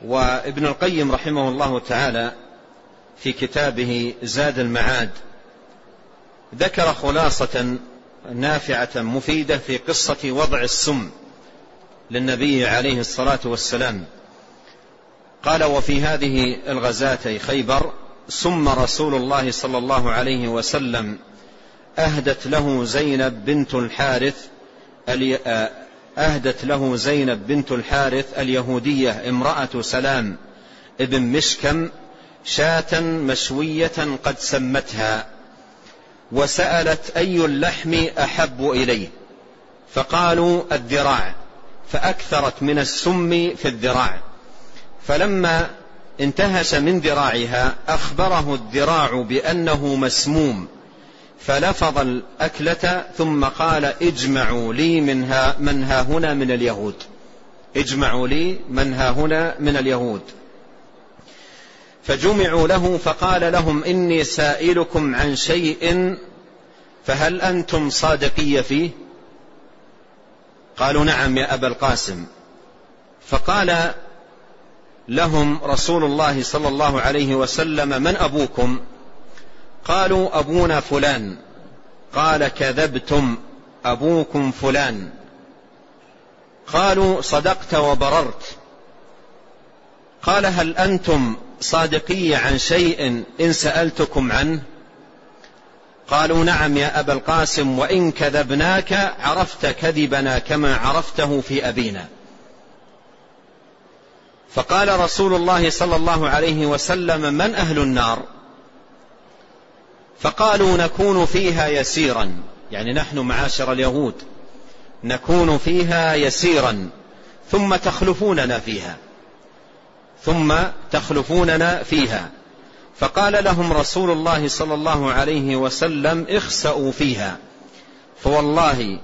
وابن القيم رحمه الله تعالى في كتابه زاد المعاد ذكر خلاصة نافعة مفيدة في قصة وضع السم للنبي عليه الصلاة والسلام. قال: وفي هذه الغزاة خيبر سم رسول الله صلى الله عليه وسلم أهدت له زينب بنت الحارث اليهودية امرأة سلام ابن مشكم شاة مشوية قد سمتها، وسألت أي اللحم أحب إليه، فقالوا الذراع، فأكثرت من السم في الذراع، فلما انتهش من ذراعها أخبره الذراع بأنه مسموم، فلفظ الأكلة ثم قال: اجمعوا لي من ها هنا من اليهود، اجمعوا لي من ها هنا من اليهود. فجمعوا له فقال لهم: إني سائلكم عن شيء فهل أنتم صادقية فيه؟ قالوا: نعم يا أبا القاسم. فقال لهم رسول الله صلى الله عليه وسلم: من أبوكم؟ قالوا: أبونا فلان. قال: كذبتم، أبوكم فلان. قالوا: صدقت وبررت. قال: هل أنتم صادقية عن شيء إن سألتكم عنه؟ قالوا: نعم يا أبا القاسم، وإن كذبناك عرفت كذبنا كما عرفته في أبينا. فقال رسول الله صلى الله عليه وسلم: من أهل النار؟ فقالوا: نكون فيها يسيرا، يعني نحن معاشر اليهود نكون فيها يسيرا ثم تخلفوننا فيها. فقال لهم رسول الله صلى الله عليه وسلم: اخسأوا فيها، فوالله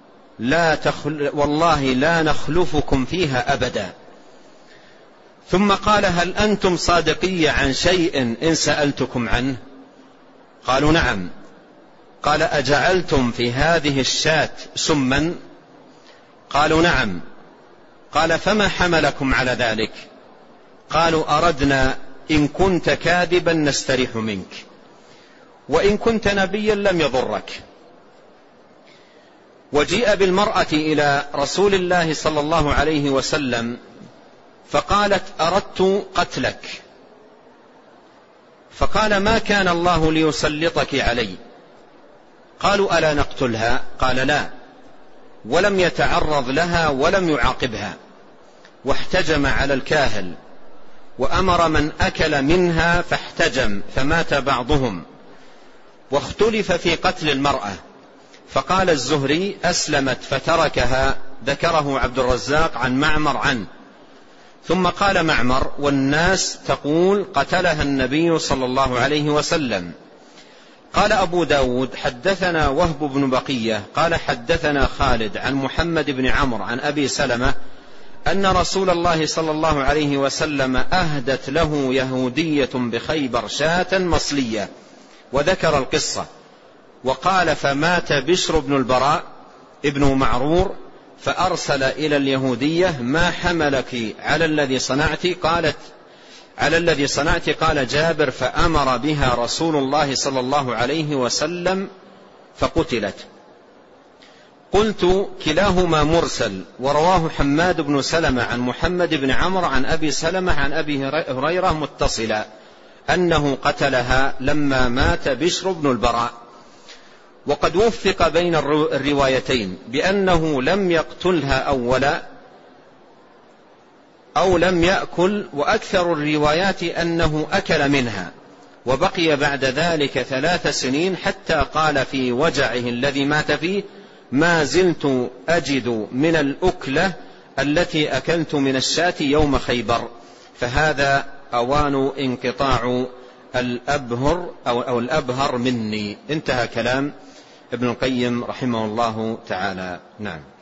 لا نخلفكم فيها أبدا. ثم قال: هل أنتم صادقية عن شيء إن سألتكم عنه؟ قالوا: نعم. قال: أجعلتم في هذه الشاة سما؟ قالوا: نعم. قال: فما حملكم على ذلك؟ قالوا: أردنا إن كنت كاذبا نستريح منك، وإن كنت نبيا لم يضرك. وجيء بالمرأة إلى رسول الله صلى الله عليه وسلم فقالت: أردت قتلك. فقال: ما كان الله ليسلطك علي. قالوا: ألا نقتلها؟ قال: لا. ولم يتعرض لها ولم يعاقبها، واحتجم على الكاهل، وأمر من أكل منها فاحتجم فمات بعضهم. واختلف في قتل المرأة، فقال الزهري: أسلمت فتركها. ذكره عبد الرزاق عن معمر عنه. ثم قال معمر: والناس تقول قتلها النبي صلى الله عليه وسلم. قال أبو داود: حدثنا وهب بن بقية قال حدثنا خالد عن محمد بن عمرو عن أبي سلمة أن رسول الله صلى الله عليه وسلم أهدت له يهودية بخيبر شاة مصلية، وذكر القصة. وقال: فمات بشر بن البراء ابن معرور فأرسل إلى اليهودية: ما حملك على الذي صنعت؟ قالت: على الذي صنعت. قال جابر: فأمر بها رسول الله صلى الله عليه وسلم فقتلت. قلت: كلاهما مرسل، ورواه حماد بن سلمة عن محمد بن عمرو عن أبي سلمة عن أبي هريرة متصلا أنه قتلها لما مات بشر بن البراء. وقد وفق بين الروايتين بأنه لم يقتلها أولا أو لم يأكل، وأكثر الروايات أنه أكل منها، وبقي بعد ذلك 3 سنين حتى قال في وجعه الذي مات فيه: ما زلت أجد من الأكلة التي أكلت من الشاة يوم خيبر. فهذا أوان انقطاع الأبهر أو الأبهر مني. انتهى كلام ابن القيم رحمه الله تعالى. نعم.